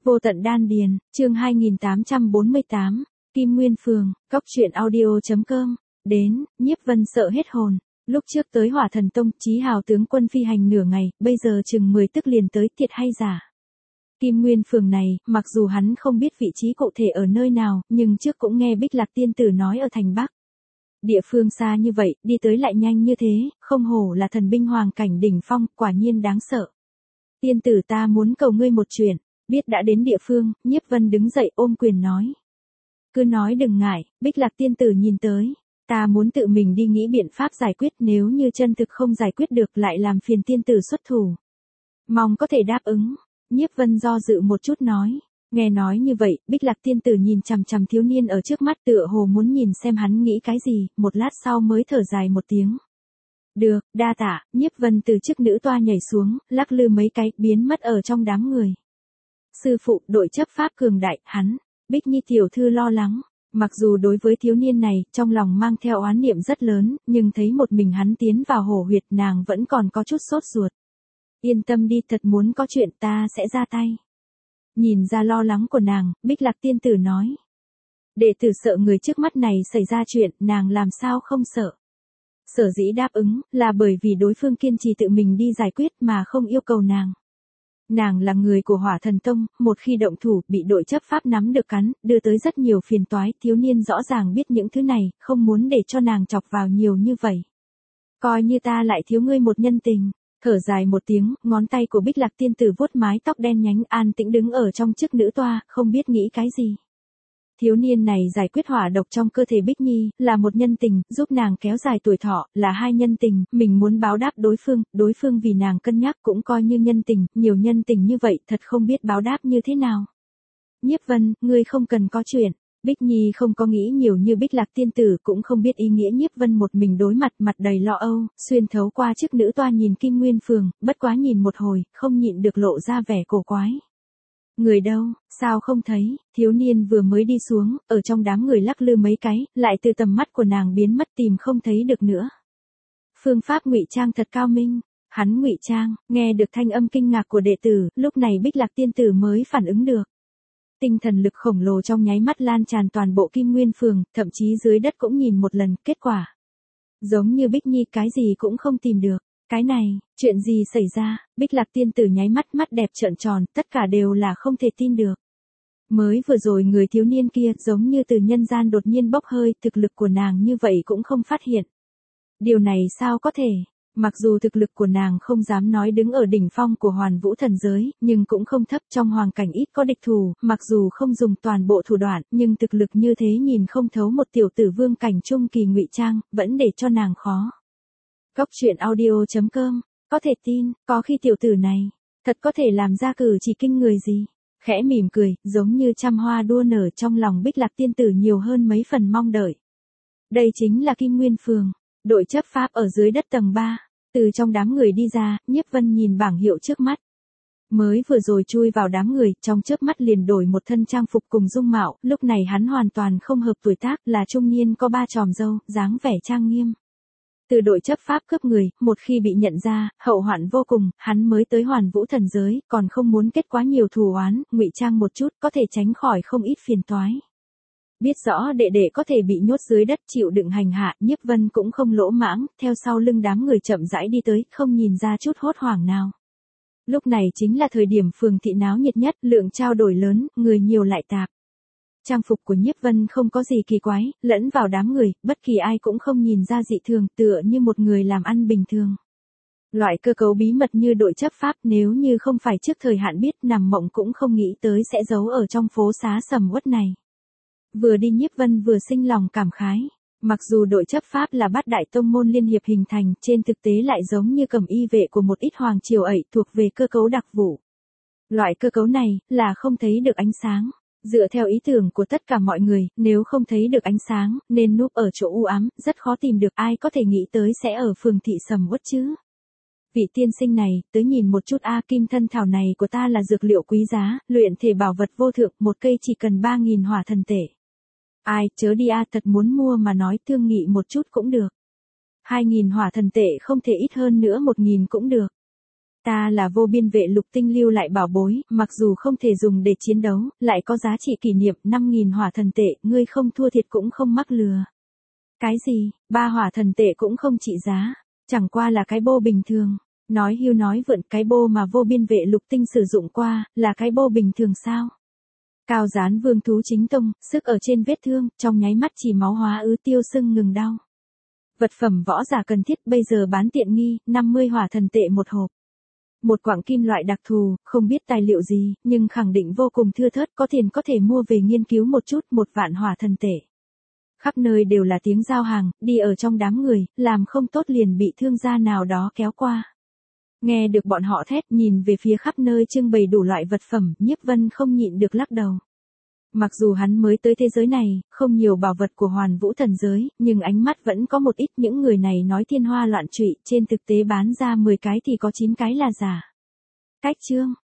Vô tận đan điền, chương 2848, Kim Nguyên Phường, Cóc truyện audio.com, đến, Nhiếp Vân sợ hết hồn. Lúc trước tới Hỏa Thần Tông, Chí Hào tướng quân phi hành nửa ngày, bây giờ chừng 10 tức liền tới, thiệt hay giả. Kim Nguyên Phường này, mặc dù hắn không biết vị trí cụ thể ở nơi nào, nhưng trước cũng nghe Bích Lạc tiên tử nói ở thành Bắc. Địa phương xa như vậy, đi tới lại nhanh như thế, không hổ là thần binh hoàng cảnh đỉnh phong, quả nhiên đáng sợ. Tiên tử ta muốn cầu ngươi một chuyện. Biết đã đến địa phương, Nhiếp Vân đứng dậy ôm quyền nói. Cứ nói đừng ngại, Bích Lạc tiên tử nhìn tới. Ta muốn tự mình đi nghĩ biện pháp giải quyết, nếu như chân thực không giải quyết được lại làm phiền tiên tử xuất thủ. Mong có thể đáp ứng. Nhiếp Vân do dự một chút nói. Nghe nói như vậy, Bích Lạc tiên tử nhìn chằm chằm thiếu niên ở trước mắt, tựa hồ muốn nhìn xem hắn nghĩ cái gì, một lát sau mới thở dài một tiếng. Được, đa tạ. Nhiếp Vân từ chiếc nữ toa nhảy xuống, lắc lư mấy cái, biến mất ở trong đám người. Sư phụ, đội chấp pháp cường đại, hắn. Bích Nhi tiểu thư lo lắng. Mặc dù đối với thiếu niên này, trong lòng mang theo oán niệm rất lớn, nhưng thấy một mình hắn tiến vào hổ huyệt, nàng vẫn còn có chút sốt ruột. Yên tâm đi, thật muốn có chuyện ta sẽ ra tay. Nhìn ra lo lắng của nàng, Bích Lạc tiên tử nói. Đệ tử sợ người trước mắt này xảy ra chuyện, nàng làm sao không sợ. Sở dĩ đáp ứng, là bởi vì đối phương kiên trì tự mình đi giải quyết mà không yêu cầu nàng. Nàng là người của Hỏa Thần Tông, một khi động thủ, bị đội chấp pháp nắm được cắn, đưa tới rất nhiều phiền toái, thiếu niên rõ ràng biết những thứ này, không muốn để cho nàng chọc vào nhiều như vậy. Coi như ta lại thiếu ngươi một nhân tình. Thở dài một tiếng, ngón tay của Bích Lạc tiên tử vuốt mái tóc đen nhánh, an tĩnh đứng ở trong chiếc nữ toa, không biết nghĩ cái gì. Thiếu niên này giải quyết hỏa độc trong cơ thể Bích Nhi, là một nhân tình, giúp nàng kéo dài tuổi thọ, là hai nhân tình, mình muốn báo đáp đối phương vì nàng cân nhắc cũng coi như nhân tình, nhiều nhân tình như vậy, thật không biết báo đáp như thế nào. Nhiếp Vân, ngươi không cần có chuyện. Bích Nhi không có nghĩ nhiều như Bích Lạc tiên tử, cũng không biết ý nghĩa Nhiếp Vân một mình đối mặt, mặt đầy lo âu, xuyên thấu qua chiếc nữ toa nhìn Kim Nguyên Phường, bất quá nhìn một hồi, không nhịn được lộ ra vẻ cổ quái. Người đâu, sao không thấy, thiếu niên vừa mới đi xuống, ở trong đám người lắc lư mấy cái, lại từ tầm mắt của nàng biến mất, tìm không thấy được nữa. Phương pháp ngụy trang thật cao minh, hắn ngụy trang, nghe được thanh âm kinh ngạc của đệ tử, lúc này Bích Lạc tiên tử mới phản ứng được. Tinh thần lực khổng lồ trong nháy mắt lan tràn toàn bộ Kim Nguyên Phường, thậm chí dưới đất cũng nhìn một lần, kết quả. Giống như Bích Nhi cái gì cũng không tìm được. Cái này, chuyện gì xảy ra, Bích Lạc tiên tử nháy mắt, mắt đẹp trợn tròn, tất cả đều là không thể tin được. Mới vừa rồi người thiếu niên kia giống như từ nhân gian đột nhiên bốc hơi, thực lực của nàng như vậy cũng không phát hiện. Điều này sao có thể? Mặc dù thực lực của nàng không dám nói đứng ở đỉnh phong của Hoàn Vũ thần giới, nhưng cũng không thấp, trong hoàn cảnh ít có địch thủ, mặc dù không dùng toàn bộ thủ đoạn, nhưng thực lực như thế nhìn không thấu một tiểu tử vương cảnh trung kỳ ngụy trang, vẫn để cho nàng khó. Cóc truyện audio.com, có thể tin, có khi tiểu tử này, thật có thể làm ra cử chỉ kinh người gì. Khẽ mỉm cười, giống như trăm hoa đua nở, trong lòng Bích Lạc tiên tử nhiều hơn mấy phần mong đợi. Đây chính là Kim Nguyên Phường, đội chấp pháp ở dưới đất tầng 3, từ trong đám người đi ra, Nhiếp Vân nhìn bảng hiệu trước mắt. Mới vừa rồi chui vào đám người, trong chớp mắt liền đổi một thân trang phục cùng dung mạo, lúc này hắn hoàn toàn không hợp tuổi tác, là trung niên có 3 chòm râu, dáng vẻ trang nghiêm. Từ đội chấp pháp cướp người, một khi bị nhận ra, hậu hoạn vô cùng, hắn mới tới Hoàn Vũ thần giới, còn không muốn kết quá nhiều thù oán, ngụy trang một chút, có thể tránh khỏi không ít phiền toái. Biết rõ đệ đệ có thể bị nhốt dưới đất chịu đựng hành hạ, Nhiếp Vân cũng không lỗ mãng, theo sau lưng đám người chậm rãi đi tới, không nhìn ra chút hốt hoảng nào. Lúc này chính là thời điểm phường thị náo nhiệt nhất, lượng trao đổi lớn, người nhiều lại tạp. Trang phục của Nhiếp Vân không có gì kỳ quái, lẫn vào đám người, bất kỳ ai cũng không nhìn ra dị thường, tựa như một người làm ăn bình thường. Loại cơ cấu bí mật như đội chấp pháp, nếu như không phải trước thời hạn biết, nằm mộng cũng không nghĩ tới sẽ giấu ở trong phố xá sầm uất này. Vừa đi Nhiếp Vân vừa sinh lòng cảm khái. Mặc dù đội chấp pháp là bát đại tông môn liên hiệp hình thành, trên thực tế lại giống như cầm y vệ của một ít hoàng triều ẩy, thuộc về cơ cấu đặc vụ. Loại cơ cấu này, là không thấy được ánh sáng. Dựa theo ý tưởng của tất cả mọi người, nếu không thấy được ánh sáng, nên núp ở chỗ u ám, rất khó tìm được, ai có thể nghĩ tới sẽ ở phường thị sầm uất chứ. Vị tiên sinh này, tới nhìn một chút kim thân thảo này của ta là dược liệu quý giá, luyện thể bảo vật vô thượng, một cây chỉ cần 3.000 hỏa thần tệ. Ai, chớ đi thật muốn mua mà nói, thương nghị một chút cũng được. 2.000 hỏa thần tệ không thể ít hơn nữa, 1.000 cũng được. Ta là vô biên vệ lục tinh lưu lại bảo bối, mặc dù không thể dùng để chiến đấu, lại có giá trị kỷ niệm 5.000 hỏa thần tệ, ngươi không thua thiệt cũng không mắc lừa. Cái gì, 3 hỏa thần tệ cũng không trị giá, chẳng qua là cái bô bình thường. Nói hưu nói vượn, cái bô mà vô biên vệ lục tinh sử dụng qua, là cái bô bình thường sao? Cao Gián Vương thú chính tông, sức ở trên vết thương, trong nháy mắt chỉ máu hóa ứ tiêu sưng ngừng đau. Vật phẩm võ giả cần thiết bây giờ bán tiện nghi, 50 hỏa thần tệ một hộp. Một quặng kim loại đặc thù, không biết tài liệu gì, nhưng khẳng định vô cùng thưa thớt, có tiền có thể mua về nghiên cứu một chút, 1 vạn hỏa thần tệ. Khắp nơi đều là tiếng giao hàng, đi ở trong đám người, làm không tốt liền bị thương gia nào đó kéo qua. Nghe được bọn họ thét, nhìn về phía khắp nơi trưng bày đủ loại vật phẩm, Nhiếp Vân không nhịn được lắc đầu. Mặc dù hắn mới tới thế giới này, không nhiều bảo vật của Hoàn Vũ thần giới, nhưng ánh mắt vẫn có một ít, những người này nói thiên hoa loạn trụy, trên thực tế bán ra 10 cái thì có 9 cái là giả. Cách chương